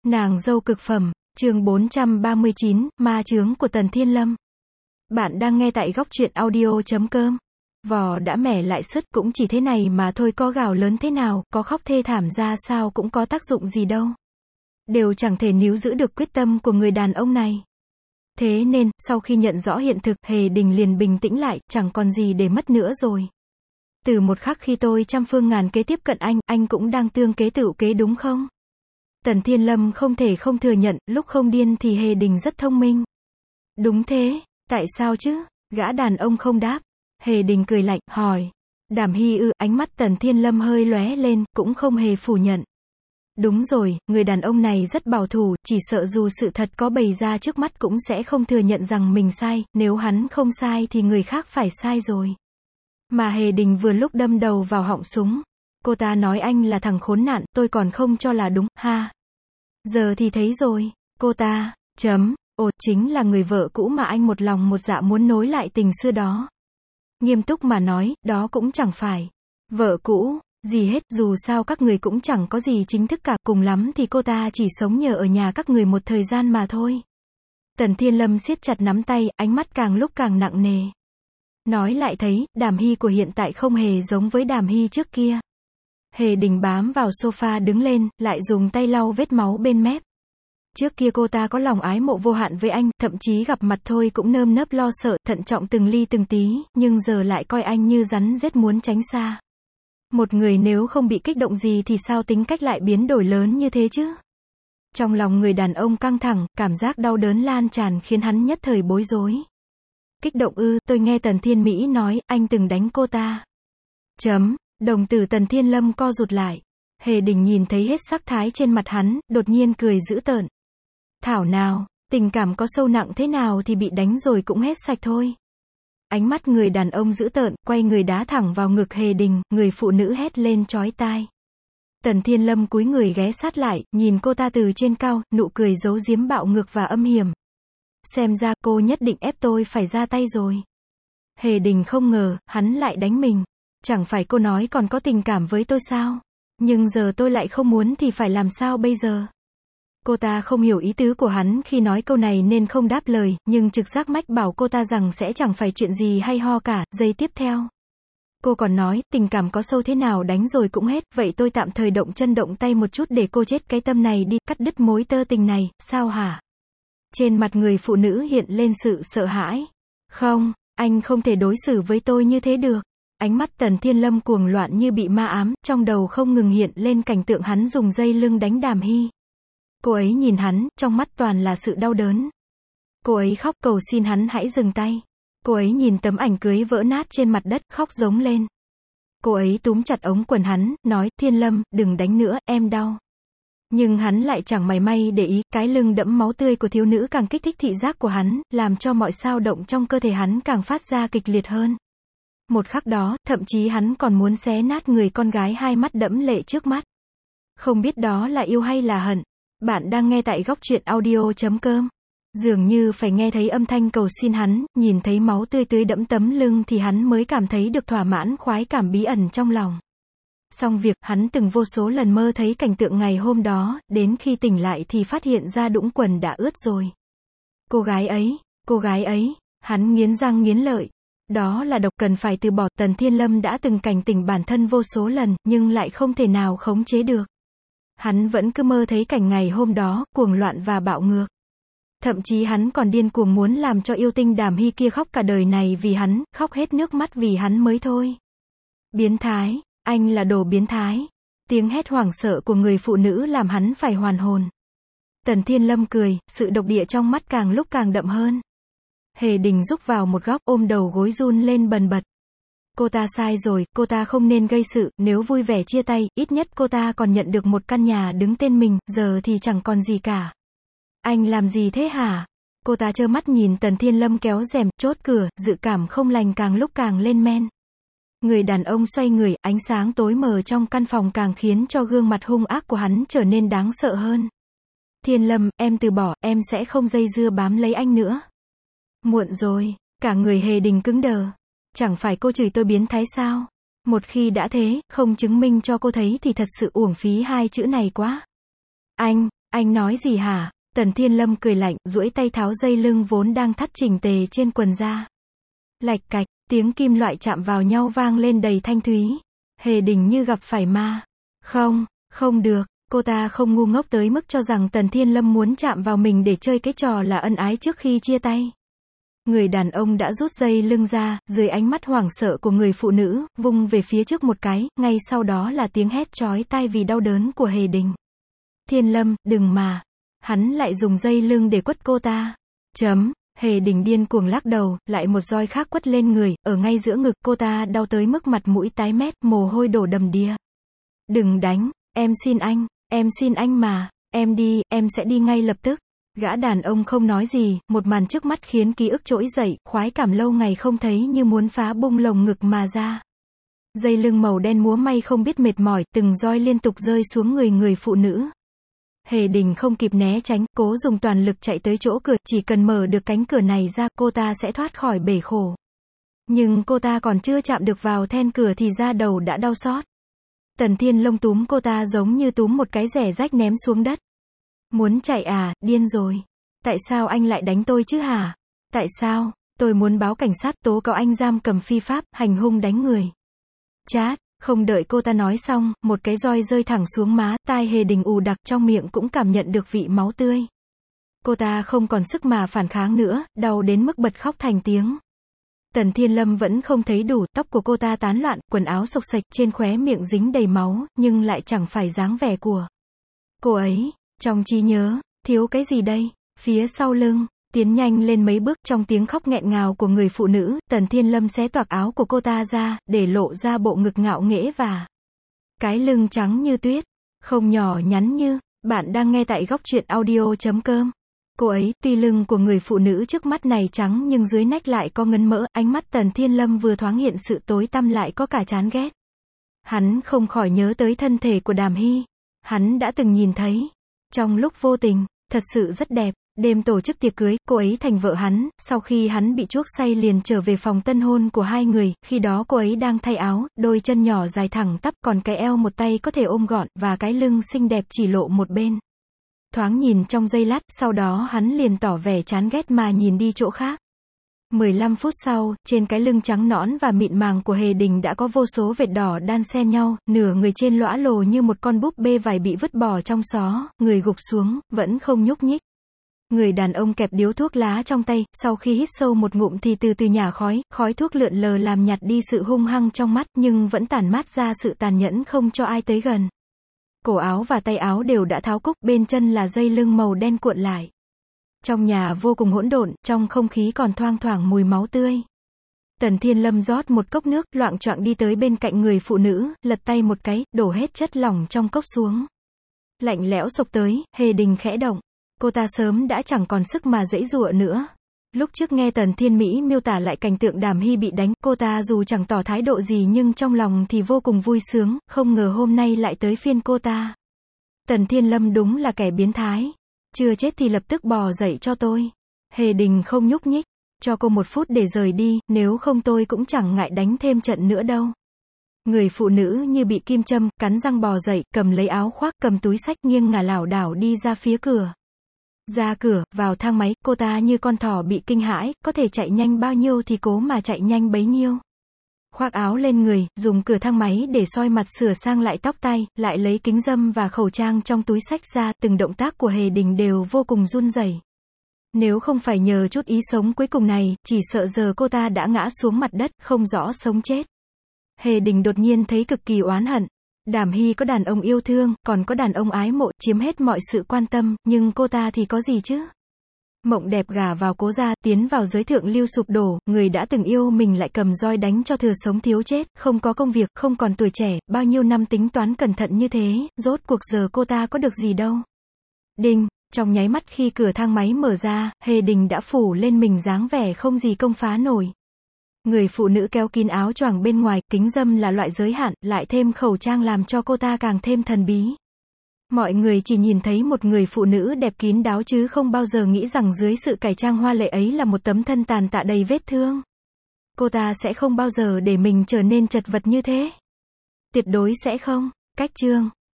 Nàng dâu cực phẩm, chương 439, ma chướng của Tần Thiên Lâm. Bạn đang nghe tại góc truyện audio.com. Vò đã mẻ lại sứt, cũng chỉ thế này mà thôi, có gào lớn thế nào, có khóc thê thảm ra sao cũng có tác dụng gì đâu. Đều chẳng thể níu giữ được quyết tâm của người đàn ông này. Thế nên, sau khi nhận rõ hiện thực, Hề Đình liền bình tĩnh lại, chẳng còn gì để mất nữa rồi. Từ một khắc khi tôi trăm phương ngàn kế tiếp cận anh cũng đang tương kế tựu kế đúng không? Tần Thiên Lâm không thể không thừa nhận, lúc không điên thì Hề Đình rất thông minh. Đúng thế, tại sao chứ? Gã đàn ông không đáp. Hề Đình cười lạnh, hỏi. Đàm Hy ánh mắt Tần Thiên Lâm hơi lóe lên, cũng không hề phủ nhận. Đúng rồi, người đàn ông này rất bảo thủ, chỉ sợ dù sự thật có bày ra trước mắt cũng sẽ không thừa nhận rằng mình sai, nếu hắn không sai thì người khác phải sai rồi. Mà Hề Đình vừa lúc đâm đầu vào họng súng. Cô ta nói anh là thằng khốn nạn, tôi còn không cho là đúng, ha. Giờ thì thấy rồi, cô ta, chính là người vợ cũ mà anh một lòng một dạ muốn nối lại tình xưa đó. Nghiêm túc mà nói, đó cũng chẳng phải vợ cũ, gì hết, dù sao các người cũng chẳng có gì chính thức cả, cùng lắm thì cô ta chỉ sống nhờ ở nhà các người một thời gian mà thôi. Tần Thiên Lâm siết chặt nắm tay, ánh mắt càng lúc càng nặng nề. Nói lại thấy, Đàm Hy của hiện tại không hề giống với Đàm Hy trước kia. Hề Đình bám vào sofa đứng lên, lại dùng tay lau vết máu bên mép. Trước kia cô ta có lòng ái mộ vô hạn với anh, thậm chí gặp mặt thôi cũng nơm nớp lo sợ, thận trọng từng ly từng tí, nhưng giờ lại coi anh như rắn rết muốn tránh xa. Một người nếu không bị kích động gì thì sao tính cách lại biến đổi lớn như thế chứ? Trong lòng người đàn ông căng thẳng, cảm giác đau đớn lan tràn khiến hắn nhất thời bối rối. Kích động tôi nghe Tần Thiên Mỹ nói, anh từng đánh cô ta. Đồng tử Tần Thiên Lâm co rụt lại. Hề Đình nhìn thấy hết sắc thái trên mặt hắn, đột nhiên cười dữ tợn. Thảo nào, tình cảm có sâu nặng thế nào thì bị đánh rồi cũng hết sạch thôi. Ánh mắt người đàn ông dữ tợn, quay người đá thẳng vào ngực Hề Đình, người phụ nữ hét lên chói tai. Tần Thiên Lâm cúi người ghé sát lại, nhìn cô ta từ trên cao, nụ cười giấu giếm bạo ngược và âm hiểm. Xem ra cô nhất định ép tôi phải ra tay rồi. Hề Đình không ngờ, hắn lại đánh mình. Chẳng phải cô nói còn có tình cảm với tôi sao? Nhưng giờ tôi lại không muốn thì phải làm sao bây giờ? Cô ta không hiểu ý tứ của hắn khi nói câu này nên không đáp lời, nhưng trực giác mách bảo cô ta rằng sẽ chẳng phải chuyện gì hay ho cả. Giây tiếp theo, cô còn nói, tình cảm có sâu thế nào đánh rồi cũng hết, vậy tôi tạm thời động chân động tay một chút để cô chết cái tâm này đi, cắt đứt mối tơ tình này, sao hả? Trên mặt người phụ nữ hiện lên sự sợ hãi. Không, anh không thể đối xử với tôi như thế được. Ánh mắt Tần Thiên Lâm cuồng loạn như bị ma ám, trong đầu không ngừng hiện lên cảnh tượng hắn dùng dây lưng đánh Đàm Hy. Cô ấy nhìn hắn, trong mắt toàn là sự đau đớn. Cô ấy khóc cầu xin hắn hãy dừng tay. Cô ấy nhìn tấm ảnh cưới vỡ nát trên mặt đất, khóc giống lên. Cô ấy túm chặt ống quần hắn, nói, Thiên Lâm, đừng đánh nữa, em đau. Nhưng hắn lại chẳng mảy may để ý, cái lưng đẫm máu tươi của thiếu nữ càng kích thích thị giác của hắn, làm cho mọi dao động trong cơ thể hắn càng phát ra kịch liệt hơn. Một khắc đó, thậm chí hắn còn muốn xé nát người con gái hai mắt đẫm lệ trước mắt. Không biết đó là yêu hay là hận. Bạn đang nghe tại góc truyện audio.com. Dường như phải nghe thấy âm thanh cầu xin hắn, nhìn thấy máu tươi tưới đẫm tấm lưng thì hắn mới cảm thấy được thỏa mãn khoái cảm bí ẩn trong lòng. Xong việc, hắn từng vô số lần mơ thấy cảnh tượng ngày hôm đó, đến khi tỉnh lại thì phát hiện ra đũng quần đã ướt rồi. Cô gái ấy, hắn nghiến răng nghiến lợi. Đó là độc cần phải từ bỏ. Tần Thiên Lâm đã từng cảnh tỉnh bản thân vô số lần, nhưng lại không thể nào khống chế được. Hắn vẫn cứ mơ thấy cảnh ngày hôm đó, cuồng loạn và bạo ngược. Thậm chí hắn còn điên cuồng muốn làm cho yêu tinh Đàm Hy kia khóc cả đời này vì hắn, khóc hết nước mắt vì hắn mới thôi. Biến thái, anh là đồ biến thái. Tiếng hét hoảng sợ của người phụ nữ làm hắn phải hoàn hồn. Tần Thiên Lâm cười, sự độc địa trong mắt càng lúc càng đậm hơn. Hề Đình rúc vào một góc, ôm đầu gối run lên bần bật. Cô ta sai rồi, cô ta không nên gây sự, nếu vui vẻ chia tay, ít nhất cô ta còn nhận được một căn nhà đứng tên mình, giờ thì chẳng còn gì cả. Anh làm gì thế hả? Cô ta trơ mắt nhìn Tần Thiên Lâm kéo rèm, chốt cửa, dự cảm không lành càng lúc càng lên men. Người đàn ông xoay người, ánh sáng tối mờ trong căn phòng càng khiến cho gương mặt hung ác của hắn trở nên đáng sợ hơn. Thiên Lâm, em từ bỏ, em sẽ không dây dưa bám lấy anh nữa. Muộn rồi, cả người Hề Đình cứng đờ. Chẳng phải cô chửi tôi biến thái sao? Một khi đã thế, không chứng minh cho cô thấy thì thật sự uổng phí hai chữ này quá. Anh nói gì hả? Tần Thiên Lâm cười lạnh, duỗi tay tháo dây lưng vốn đang thắt chỉnh tề trên quần ra. Lạch cạch, tiếng kim loại chạm vào nhau vang lên đầy thanh thúy. Hề Đình như gặp phải ma. Không, không được, cô ta không ngu ngốc tới mức cho rằng Tần Thiên Lâm muốn chạm vào mình để chơi cái trò là ân ái trước khi chia tay. Người đàn ông đã rút dây lưng ra, dưới ánh mắt hoảng sợ của người phụ nữ, vung về phía trước một cái, ngay sau đó là tiếng hét chói tai vì đau đớn của Hề Đình. Thiên Lâm, đừng mà. Hắn lại dùng dây lưng để quất cô ta. Hề Đình điên cuồng lắc đầu, lại một roi khác quất lên người, ở ngay giữa ngực, cô ta đau tới mức mặt mũi tái mét, mồ hôi đổ đầm đìa. Đừng đánh, em xin anh mà, em đi, em sẽ đi ngay lập tức. Gã đàn ông không nói gì, một màn trước mắt khiến ký ức trỗi dậy, khoái cảm lâu ngày không thấy như muốn phá bung lồng ngực mà ra. Dây lưng màu đen múa may không biết mệt mỏi, từng roi liên tục rơi xuống người phụ nữ. Hề Đình không kịp né tránh, cố dùng toàn lực chạy tới chỗ cửa, chỉ cần mở được cánh cửa này ra, cô ta sẽ thoát khỏi bể khổ. Nhưng cô ta còn chưa chạm được vào then cửa thì da đầu đã đau xót. Tần Thiên Lâm túm cô ta giống như túm một cái rẻ rách ném xuống đất. Muốn chạy à, điên rồi. Tại sao anh lại đánh tôi chứ hả? Tại sao? Tôi muốn báo cảnh sát tố cáo anh giam cầm phi pháp, hành hung đánh người. Chát, không đợi cô ta nói xong, một cái roi rơi thẳng xuống má, tai Hề Đình ù đặc, trong miệng cũng cảm nhận được vị máu tươi. Cô ta không còn sức mà phản kháng nữa, đau đến mức bật khóc thành tiếng. Tần Thiên Lâm vẫn không thấy đủ, tóc của cô ta tán loạn, quần áo xộc xệch, trên khóe miệng dính đầy máu, nhưng lại chẳng phải dáng vẻ của cô ấy. Trong trí nhớ, thiếu cái gì đây? Phía sau lưng, tiến nhanh lên mấy bước, trong tiếng khóc nghẹn ngào của người phụ nữ, Tần Thiên Lâm xé toạc áo của cô ta ra, để lộ ra bộ ngực ngạo nghễ và cái lưng trắng như tuyết, không nhỏ nhắn như. Bạn đang nghe tại góc truyện audio.com. Cô ấy, tuy lưng của người phụ nữ trước mắt này trắng nhưng dưới nách lại có ngấn mỡ, ánh mắt Tần Thiên Lâm vừa thoáng hiện sự tối tăm lại có cả chán ghét. Hắn không khỏi nhớ tới thân thể của Đàm Hy. Hắn đã từng nhìn thấy. Trong lúc vô tình, thật sự rất đẹp. Đêm tổ chức tiệc cưới, cô ấy thành vợ hắn, sau khi hắn bị chuốc say liền trở về phòng tân hôn của hai người, khi đó cô ấy đang thay áo, đôi chân nhỏ dài thẳng tắp, còn cái eo một tay có thể ôm gọn, và cái lưng xinh đẹp chỉ lộ một bên. Thoáng nhìn trong giây lát, sau đó hắn liền tỏ vẻ chán ghét mà nhìn đi chỗ khác. 15 phút sau, trên cái lưng trắng nõn và mịn màng của Hề Đình đã có vô số vệt đỏ đan xen nhau, nửa người trên lõa lồ như một con búp bê vải bị vứt bỏ trong xó, người gục xuống, vẫn không nhúc nhích. Người đàn ông kẹp điếu thuốc lá trong tay, sau khi hít sâu một ngụm thì từ từ nhả khói, khói thuốc lượn lờ làm nhạt đi sự hung hăng trong mắt, nhưng vẫn tản mát ra sự tàn nhẫn không cho ai tới gần. Cổ áo và tay áo đều đã tháo cúc, bên chân là dây lưng màu đen cuộn lại. Trong nhà vô cùng hỗn độn, trong không khí còn thoang thoảng mùi máu tươi. Tần Thiên Lâm rót một cốc nước, loạng choạng đi tới bên cạnh người phụ nữ, lật tay một cái, đổ hết chất lỏng trong cốc xuống. Lạnh lẽo xộc tới, Hề Đình khẽ động. Cô ta sớm đã chẳng còn sức mà giãy giụa nữa. Lúc trước nghe Tần Thiên Mỹ miêu tả lại cảnh tượng Đàm Hy bị đánh, cô ta dù chẳng tỏ thái độ gì nhưng trong lòng thì vô cùng vui sướng, không ngờ hôm nay lại tới phiên cô ta. Tần Thiên Lâm đúng là kẻ biến thái. Chưa chết thì lập tức bò dậy cho tôi. Hề Đình không nhúc nhích. Cho cô 1 phút để rời đi, nếu không tôi cũng chẳng ngại đánh thêm trận nữa đâu. Người phụ nữ như bị kim châm, cắn răng bò dậy, cầm lấy áo khoác, cầm túi xách, nghiêng ngả lảo đảo đi ra phía cửa. Ra cửa, vào thang máy, cô ta như con thỏ bị kinh hãi, có thể chạy nhanh bao nhiêu thì cố mà chạy nhanh bấy nhiêu. Khoác áo lên người, dùng cửa thang máy để soi mặt, sửa sang lại tóc tai, lại lấy kính râm và khẩu trang trong túi xách ra, từng động tác của Hề Đình đều vô cùng run rẩy. Nếu không phải nhờ chút ý sống cuối cùng này, chỉ sợ giờ cô ta đã ngã xuống mặt đất, không rõ sống chết. Hề Đình đột nhiên thấy cực kỳ oán hận. Đàm Hy có đàn ông yêu thương, còn có đàn ông ái mộ, chiếm hết mọi sự quan tâm, nhưng cô ta thì có gì chứ? Mộng đẹp gả vào Cố gia, tiến vào giới thượng lưu sụp đổ, người đã từng yêu mình lại cầm roi đánh cho thừa sống thiếu chết, không có công việc, không còn tuổi trẻ, bao nhiêu năm tính toán cẩn thận như thế, rốt cuộc giờ cô ta có được gì đâu. Đinh, trong nháy mắt khi cửa thang máy mở ra, Hề Đình đã phủ lên mình dáng vẻ không gì công phá nổi. Người phụ nữ kéo kín áo choàng bên ngoài, kính râm là loại giới hạn, lại thêm khẩu trang làm cho cô ta càng thêm thần bí. Mọi người chỉ nhìn thấy một người phụ nữ đẹp kín đáo chứ không bao giờ nghĩ rằng dưới sự cải trang hoa lệ ấy là một tấm thân tàn tạ đầy vết thương. Cô ta sẽ không bao giờ để mình trở nên chật vật như thế. Tuyệt đối sẽ không. Cách chương